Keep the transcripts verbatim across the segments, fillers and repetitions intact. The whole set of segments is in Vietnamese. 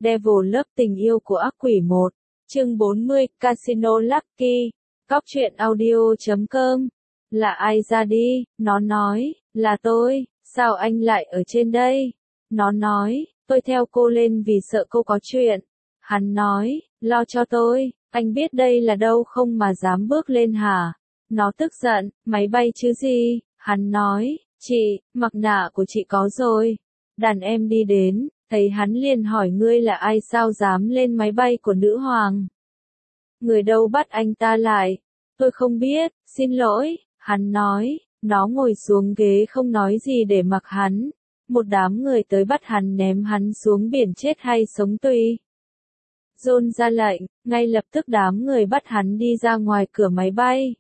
Devil Love tình yêu của ác quỷ một. Chương bốn mươi, Casino Lucky. Cóc truyện audio chấm com. Là ai ra đi? Nó nói, là tôi, sao anh lại ở trên đây? Nó nói, tôi theo cô lên vì sợ cô có chuyện. Hắn nói, lo cho tôi, anh biết đây là đâu không mà dám bước lên hả? Nó tức giận, máy bay chứ gì? Hắn nói, chị, mặt nạ của chị có rồi. Đàn em đi đến, thấy hắn liền hỏi ngươi là ai sao dám lên máy bay của nữ hoàng? Người đâu bắt anh ta lại? Tôi không biết, xin lỗi, hắn nói, nó ngồi xuống ghế không nói gì để mặc hắn. Một đám người tới bắt hắn ném hắn xuống biển chết hay sống tùy. John ra lệnh, ngay lập tức đám người bắt hắn đi ra ngoài cửa máy bay.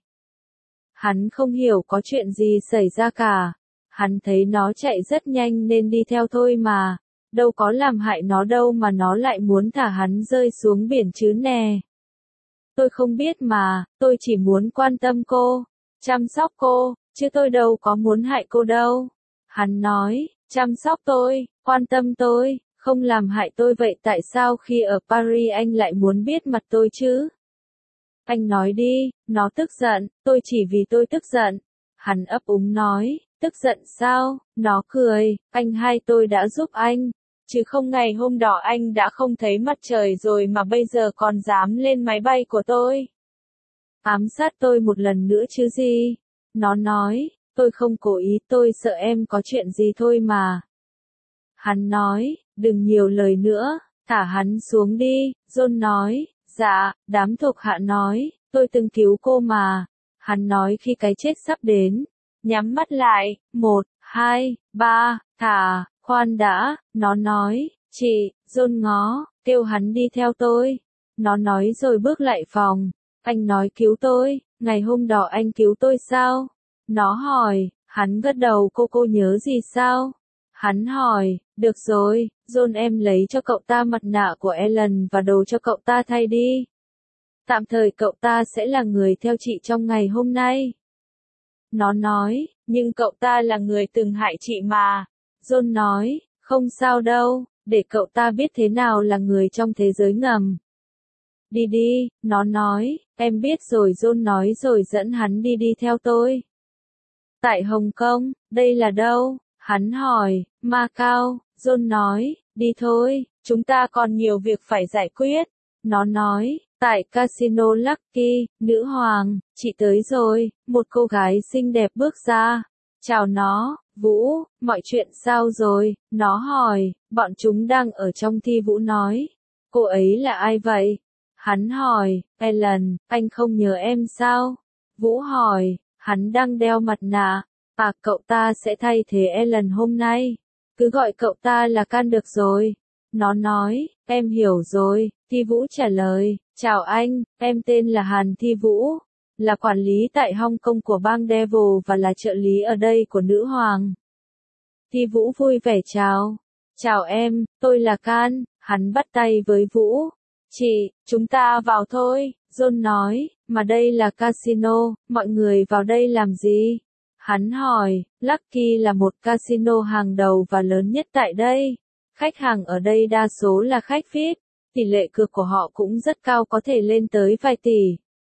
Hắn không hiểu có chuyện gì xảy ra cả. Hắn thấy nó chạy rất nhanh nên đi theo thôi mà. Đâu có làm hại nó đâu mà nó lại muốn thả hắn rơi xuống biển chứ nè. Tôi không biết mà, tôi chỉ muốn quan tâm cô, chăm sóc cô, chứ tôi đâu có muốn hại cô đâu. Hắn nói, chăm sóc tôi, quan tâm tôi, không làm hại tôi vậy tại sao khi ở Paris anh lại muốn biết mặt tôi chứ? Anh nói đi, nó tức giận, tôi chỉ vì tôi tức giận. Hắn ấp úng nói, tức giận sao? Nó cười, anh hai tôi đã giúp anh. Chứ không ngày hôm đó anh đã không thấy mặt trời rồi mà bây giờ còn dám lên máy bay của tôi. Ám sát tôi một lần nữa chứ gì? Nó nói, tôi không cố ý, tôi sợ em có chuyện gì thôi mà. Hắn nói, đừng nhiều lời nữa, thả hắn xuống đi. John nói, dạ, đám thuộc hạ nói, tôi từng cứu cô mà. Hắn nói khi cái chết sắp đến, nhắm mắt lại, một, hai, ba, thả. Khoan đã, nó nói, chị, John ngó, kêu hắn đi theo tôi. Nó nói rồi bước lại phòng. Anh nói cứu tôi, ngày hôm đó anh cứu tôi sao? Nó hỏi, hắn gật đầu cô cô nhớ gì sao? Hắn hỏi, được rồi, John em lấy cho cậu ta mặt nạ của Ellen và đồ cho cậu ta thay đi. Tạm thời cậu ta sẽ là người theo chị trong ngày hôm nay. Nó nói, nhưng cậu ta là người từng hại chị mà. John nói, không sao đâu, để cậu ta biết thế nào là người trong thế giới ngầm. Đi đi, nó nói, em biết rồi. John nói rồi dẫn hắn đi đi theo tôi. Tại Hồng Kông, đây là đâu? Hắn hỏi, Macau. John nói, đi thôi, chúng ta còn nhiều việc phải giải quyết. Nó nói, tại Casino Lucky, nữ hoàng, chị tới rồi. Một cô gái xinh đẹp bước ra. Chào nó, Vũ, mọi chuyện sao rồi? Nó hỏi, bọn chúng đang ở trong thi. Vũ nói, cô ấy là ai vậy? Hắn hỏi, Ellen, anh không nhớ em sao? Vũ hỏi, hắn đang đeo mặt nạ. À, cậu ta sẽ thay thế Ellen hôm nay. Cứ gọi cậu ta là Can được rồi. Nó nói, em hiểu rồi. Thi Vũ trả lời, chào anh, em tên là Hàn Thi Vũ. Là quản lý tại Hong Kong của bang Devil và là trợ lý ở đây của nữ hoàng. Thi Vũ vui vẻ chào. Chào em, tôi là Can. Hắn bắt tay với Vũ. Chị, chúng ta vào thôi. John nói, mà đây là casino, mọi người vào đây làm gì? Hắn hỏi, Lucky là một casino hàng đầu và lớn nhất tại đây. Khách hàng ở đây đa số là khách vi ai pi, tỷ lệ cược của họ cũng rất cao có thể lên tới vài tỷ.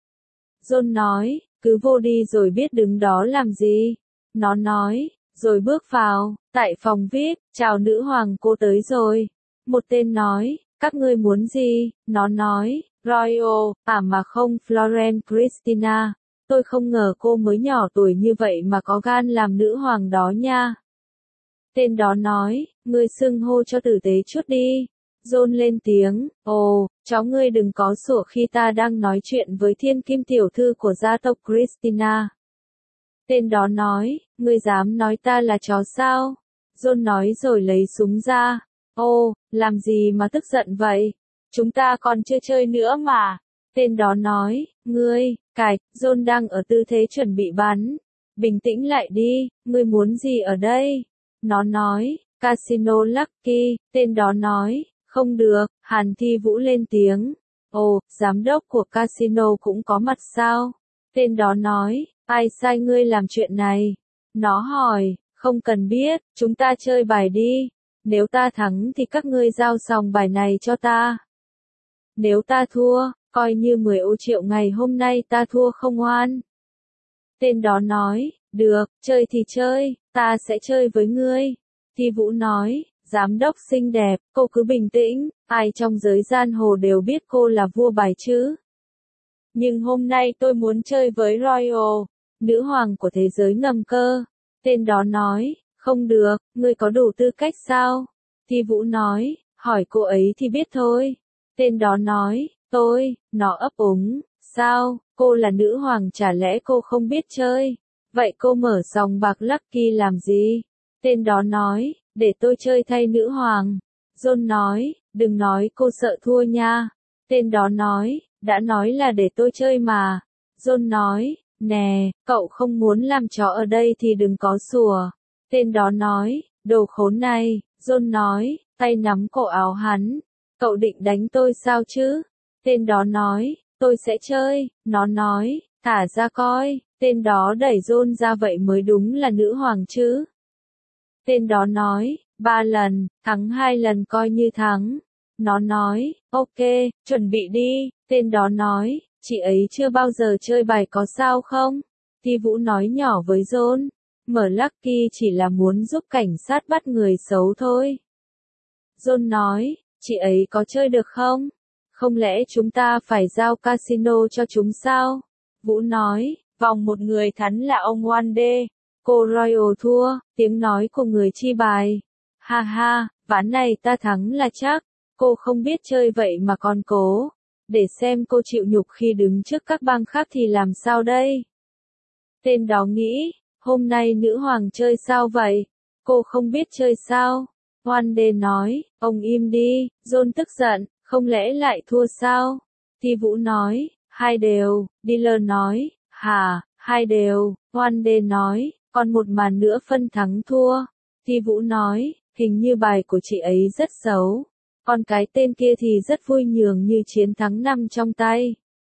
John nói, cứ vô đi rồi biết đứng đó làm gì. Nó nói, rồi bước vào, tại phòng vi ai pi, chào nữ hoàng cô tới rồi. Một tên nói, các ngươi muốn gì? Nó nói, Royal, à mà không Florence Christina. Tôi không ngờ cô mới nhỏ tuổi như vậy mà có gan làm nữ hoàng đó nha. Tên đó nói, ngươi xưng hô cho tử tế chút đi. John lên tiếng, ồ, cháu ngươi đừng có sủa khi ta đang nói chuyện với thiên kim tiểu thư của gia tộc Christina. Tên đó nói, ngươi dám nói ta là chó sao? John nói rồi lấy súng ra. Ô, làm gì mà tức giận vậy? Chúng ta còn chưa chơi nữa mà. Tên đó nói, ngươi, cài, John đang ở tư thế chuẩn bị bắn. Bình tĩnh lại đi, ngươi muốn gì ở đây? Nó nói, Casino Lucky. Tên đó nói, không được. Hàn Thi Vũ lên tiếng. Ồ, giám đốc của casino cũng có mặt sao? Tên đó nói, ai sai ngươi làm chuyện này? Nó hỏi, không cần biết, chúng ta chơi bài đi. Nếu ta thắng thì các ngươi giao sòng bài này cho ta. Nếu ta thua, coi như mười ô triệu ngày hôm nay ta thua không oan. Tên đó nói, được, chơi thì chơi, ta sẽ chơi với ngươi. Thi Vũ nói, giám đốc xinh đẹp, cô cứ bình tĩnh, ai trong giới giang hồ đều biết cô là vua bài chứ. Nhưng hôm nay tôi muốn chơi với Royal, nữ hoàng của thế giới ngầm cơ. Tên đó nói, không được, ngươi có đủ tư cách sao? Thi Vũ nói, hỏi cô ấy thì biết thôi. Tên đó nói, tôi, nó ấp úng, sao, cô là nữ hoàng chả lẽ cô không biết chơi? Vậy cô mở sòng bạc Lucky làm gì? Tên đó nói, để tôi chơi thay nữ hoàng. John nói, đừng nói cô sợ thua nha. Tên đó nói, đã nói là để tôi chơi mà. John nói, nè, cậu không muốn làm chó ở đây thì đừng có sủa. Tên đó nói, đồ khốn này. John nói, tay nắm cổ áo hắn. Cậu định đánh tôi sao chứ? Tên đó nói, tôi sẽ chơi. Nó nói, thả ra coi. Tên đó đẩy John ra vậy mới đúng là nữ hoàng chứ. Tên đó nói, ba lần, thắng hai lần coi như thắng. Nó nói, ok, chuẩn bị đi. Tên đó nói, chị ấy chưa bao giờ chơi bài có sao không? Thi Vũ nói nhỏ với John, mở Lucky chỉ là muốn giúp cảnh sát bắt người xấu thôi. John nói, chị ấy có chơi được không? Không lẽ chúng ta phải giao casino cho chúng sao? Vũ nói, vòng một người thắng là ông Wande. Cô Royal thua, tiếng nói của người chi bài. Ha ha, ván này ta thắng là chắc. Cô không biết chơi vậy mà còn cố. Để xem cô chịu nhục khi đứng trước các bang khác thì làm sao đây? Tên đó nghĩ, hôm nay nữ hoàng chơi sao vậy? Cô không biết chơi sao? Wande nói, ông im đi. John tức giận, không lẽ lại thua sao? Thi Vũ nói, hai đều. Dealer nói, hả, hai đều. Wande nói, còn một màn nữa phân thắng thua. Thi Vũ nói, hình như bài của chị ấy rất xấu. Còn cái tên kia thì rất vui nhường như chiến thắng năm trong tay.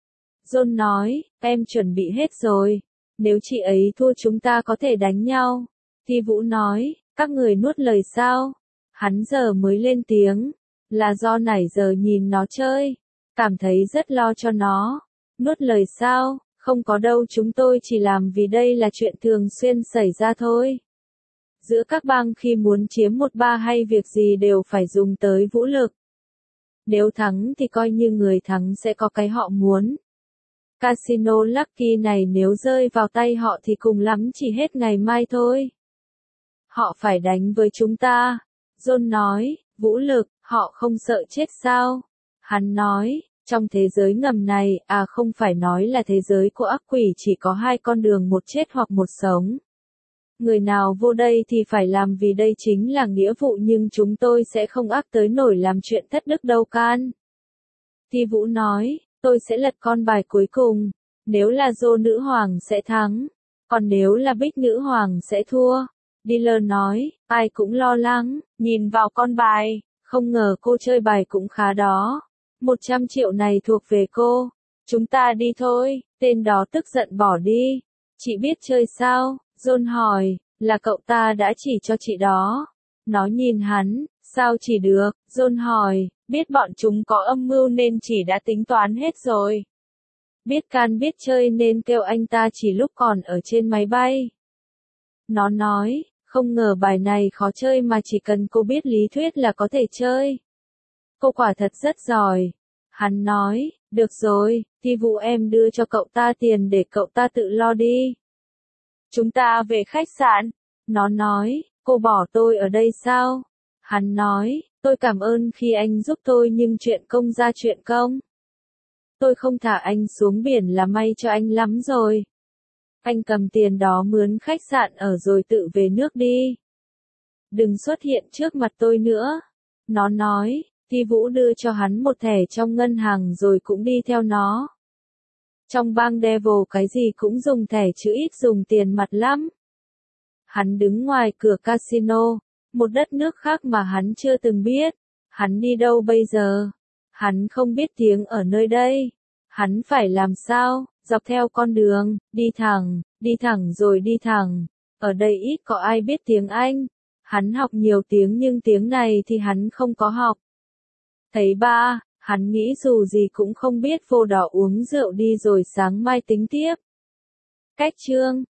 John nói, em chuẩn bị hết rồi. Nếu chị ấy thua chúng ta có thể đánh nhau. Thi Vũ nói, các người nuốt lời sao? Hắn giờ mới lên tiếng. Là do nãy giờ nhìn nó chơi. Cảm thấy rất lo cho nó. Nuốt lời sao? Không có đâu, chúng tôi chỉ làm vì đây là chuyện thường xuyên xảy ra thôi. Giữa các bang khi muốn chiếm một ba hay việc gì đều phải dùng tới vũ lực. Nếu thắng thì coi như người thắng sẽ có cái họ muốn. Casino Lucky này nếu rơi vào tay họ thì cùng lắm chỉ hết ngày mai thôi. Họ phải đánh với chúng ta. John nói, vũ lực, họ không sợ chết sao? Hắn nói, trong thế giới ngầm này, à không phải nói là thế giới của ác quỷ chỉ có hai con đường, một chết hoặc một sống. Người nào vô đây thì phải làm vì đây chính là nghĩa vụ, nhưng chúng tôi sẽ không ác tới nổi làm chuyện thất đức đâu can. Thi Vũ nói, tôi sẽ lật con bài cuối cùng. Nếu là Joe nữ hoàng sẽ thắng. Còn nếu là Bích nữ hoàng sẽ thua. Dealer nói, ai cũng lo lắng, nhìn vào con bài, không ngờ cô chơi bài cũng khá đó. một trăm triệu này thuộc về cô. Chúng ta đi thôi. Tên đó tức giận bỏ đi. Chị biết chơi sao? John hỏi, là cậu ta đã chỉ cho chị đó. Nó nhìn hắn, sao chỉ được? John hỏi, biết bọn chúng có âm mưu nên chỉ đã tính toán hết rồi. Biết can biết chơi nên kêu anh ta chỉ lúc còn ở trên máy bay. Nó nói, không ngờ bài này khó chơi mà chỉ cần cô biết lý thuyết là có thể chơi. Cô quả thật rất giỏi. Hắn nói, được rồi, Thi Vũ em đưa cho cậu ta tiền để cậu ta tự lo đi. Chúng ta về khách sạn. Nó nói, cô bỏ tôi ở đây sao? Hắn nói, tôi cảm ơn khi anh giúp tôi nhưng chuyện công ra chuyện công. Tôi không thả anh xuống biển là may cho anh lắm rồi. Anh cầm tiền đó mướn khách sạn ở rồi tự về nước đi. Đừng xuất hiện trước mặt tôi nữa. Nó nói, Thi Vũ đưa cho hắn một thẻ trong ngân hàng rồi cũng đi theo nó. Trong bang Devil cái gì cũng dùng thẻ chứ ít dùng tiền mặt lắm. Hắn đứng ngoài cửa casino, một đất nước khác mà hắn chưa từng biết. Hắn đi đâu bây giờ? Hắn không biết tiếng ở nơi đây. Hắn phải làm sao? Dọc theo con đường, đi thẳng, đi thẳng rồi đi thẳng. Ở đây ít có ai biết tiếng Anh. Hắn học nhiều tiếng nhưng tiếng này thì hắn không có học. Thấy ba, hắn nghĩ dù gì cũng không biết vô đỏ uống rượu đi rồi sáng mai tính tiếp. Cách chương